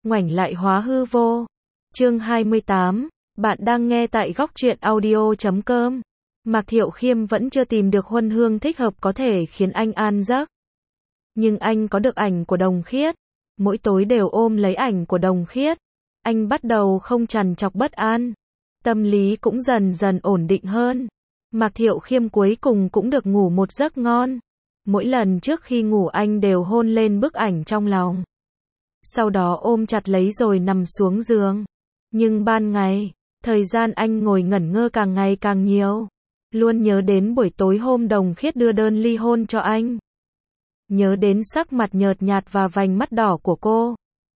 ngoảnh lại hóa hư vô. Chương 28, bạn đang nghe tại góc truyện audio.com. Mạc Thiệu Khiêm vẫn chưa tìm được huân hương thích hợp có thể khiến anh an giấc. Nhưng anh có được ảnh của Đồng Khiết. Mỗi tối đều ôm lấy ảnh của Đồng Khiết. Anh bắt đầu không trằn trọc bất an. Tâm lý cũng dần dần ổn định hơn. Mạc Thiệu Khiêm cuối cùng cũng được ngủ một giấc ngon. Mỗi lần trước khi ngủ anh đều hôn lên bức ảnh trong lòng. Sau đó ôm chặt lấy rồi nằm xuống giường. Nhưng ban ngày, thời gian anh ngồi ngẩn ngơ càng ngày càng nhiều. Luôn nhớ đến buổi tối hôm Đồng Khiết đưa đơn ly hôn cho anh. Nhớ đến sắc mặt nhợt nhạt và vành mắt đỏ của cô.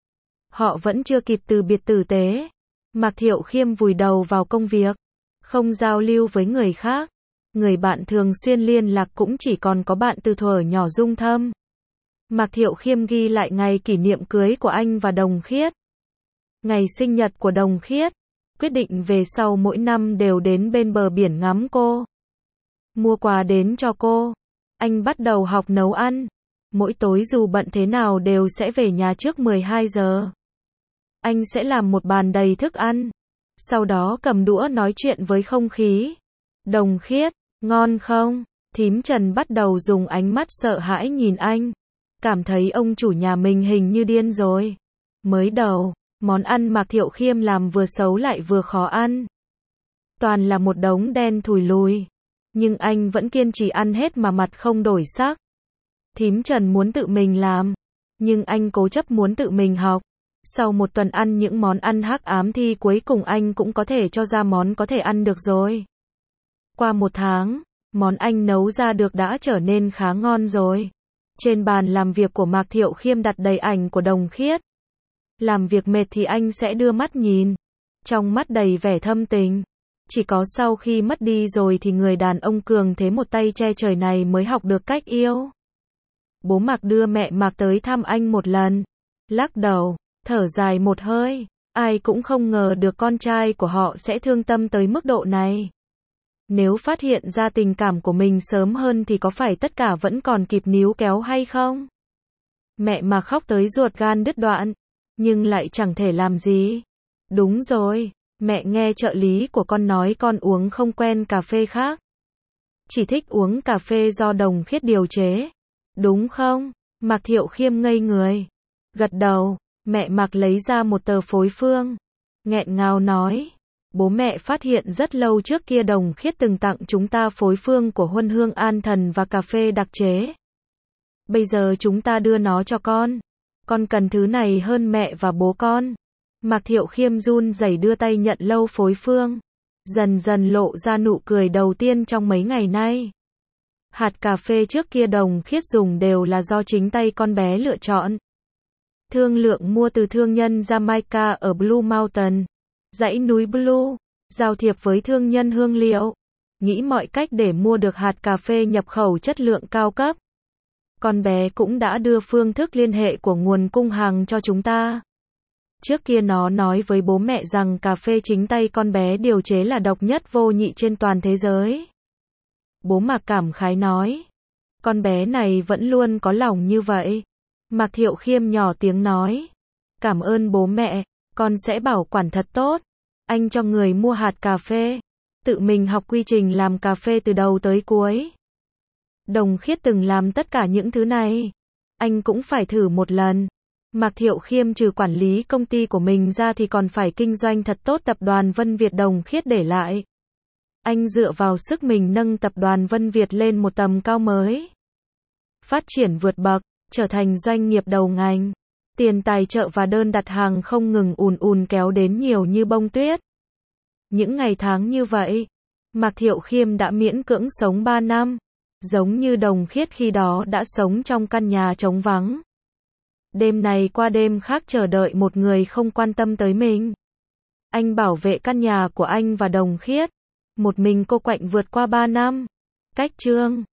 Họ vẫn chưa kịp từ biệt tử tế. Mạc Thiệu Khiêm vùi đầu vào công việc. Không giao lưu với người khác. Người bạn thường xuyên liên lạc cũng chỉ còn có bạn từ thuở nhỏ Dung Thâm. Mạc Thiệu Khiêm ghi lại ngày kỷ niệm cưới của anh và Đồng Khiết. Ngày sinh nhật của Đồng Khiết. Quyết định về sau mỗi năm đều đến bên bờ biển ngắm cô. Mua quà đến cho cô. Anh bắt đầu học nấu ăn. Mỗi tối dù bận thế nào đều sẽ về nhà trước 12 giờ. Anh sẽ làm một bàn đầy thức ăn. Sau đó cầm đũa nói chuyện với không khí. Đồng Khiết, ngon không? Thím Trần bắt đầu dùng ánh mắt sợ hãi nhìn anh. Cảm thấy ông chủ nhà mình hình như điên rồi. Mới đầu, món ăn Mạc Thiệu Khiêm làm vừa xấu lại vừa khó ăn. Toàn là một đống đen thùi lùi. Nhưng anh vẫn kiên trì ăn hết mà mặt không đổi sắc. Thím Trần muốn tự mình làm. Nhưng anh cố chấp muốn tự mình học. Sau một tuần ăn những món ăn hắc ám thì cuối cùng anh cũng có thể cho ra món có thể ăn được rồi. Qua một tháng, món anh nấu ra được đã trở nên khá ngon rồi. Trên bàn làm việc của Mạc Thiệu Khiêm đặt đầy ảnh của Đồng Khiết. Làm việc mệt thì anh sẽ đưa mắt nhìn. Trong mắt đầy vẻ thâm tình. Chỉ có sau khi mất đi rồi thì người đàn ông cường thế một tay che trời này mới học được cách yêu. Bố Mạc đưa mẹ Mạc tới thăm anh một lần. Lắc đầu, thở dài một hơi. Ai cũng không ngờ được con trai của họ sẽ thương tâm tới mức độ này. Nếu phát hiện ra tình cảm của mình sớm hơn thì có phải tất cả vẫn còn kịp níu kéo hay không? Mẹ Mạc khóc tới ruột gan đứt đoạn. Nhưng lại chẳng thể làm gì. Đúng rồi, mẹ nghe trợ lý của con nói con uống không quen cà phê khác. Chỉ thích uống cà phê do Đồng Khiết điều chế. Đúng không? Mạc Thiệu Khiêm ngây người. Gật đầu, mẹ Mạc lấy ra một tờ phối phương. Nghẹn ngào nói. Bố mẹ phát hiện rất lâu trước kia Đồng Khiết từng tặng chúng ta phối phương của huân hương an thần và cà phê đặc chế. Bây giờ chúng ta đưa nó cho con. Con cần thứ này hơn mẹ và bố con. Mạc Thiệu Khiêm run rẩy đưa tay nhận lâu phối phương. Dần dần lộ ra nụ cười đầu tiên trong mấy ngày nay. Hạt cà phê trước kia Đồng Khiết dùng đều là do chính tay con bé lựa chọn. Thương lượng mua từ thương nhân Jamaica ở Blue Mountain, dãy núi Blue, giao thiệp với thương nhân hương liệu. Nghĩ mọi cách để mua được hạt cà phê nhập khẩu chất lượng cao cấp. Con bé cũng đã đưa phương thức liên hệ của nguồn cung hàng cho chúng ta. Trước kia nó nói với bố mẹ rằng cà phê chính tay con bé điều chế là độc nhất vô nhị trên toàn thế giới. Bố Mạc cảm khái nói. Con bé này vẫn luôn có lòng như vậy. Mạc Thiệu Khiêm nhỏ tiếng nói. Cảm ơn bố mẹ, con sẽ bảo quản thật tốt. Anh cho người mua hạt cà phê. Tự mình học quy trình làm cà phê từ đầu tới cuối. Đồng Khiết từng làm tất cả những thứ này. Anh cũng phải thử một lần. Mạc Thiệu Khiêm trừ quản lý công ty của mình ra thì còn phải kinh doanh thật tốt tập đoàn Vân Việt Đồng Khiết để lại. Anh dựa vào sức mình nâng tập đoàn Vân Việt lên một tầm cao mới. Phát triển vượt bậc, trở thành doanh nghiệp đầu ngành. Tiền tài trợ và đơn đặt hàng không ngừng ùn kéo đến nhiều như bông tuyết. Những ngày tháng như vậy, Mạc Thiệu Khiêm đã miễn cưỡng sống 3 năm. Giống như Đồng Khiết khi đó đã sống trong căn nhà trống vắng. Đêm này qua đêm khác chờ đợi một người không quan tâm tới mình. Anh bảo vệ căn nhà của anh và Đồng Khiết. Một mình cô quạnh vượt qua 3 năm. Cách chương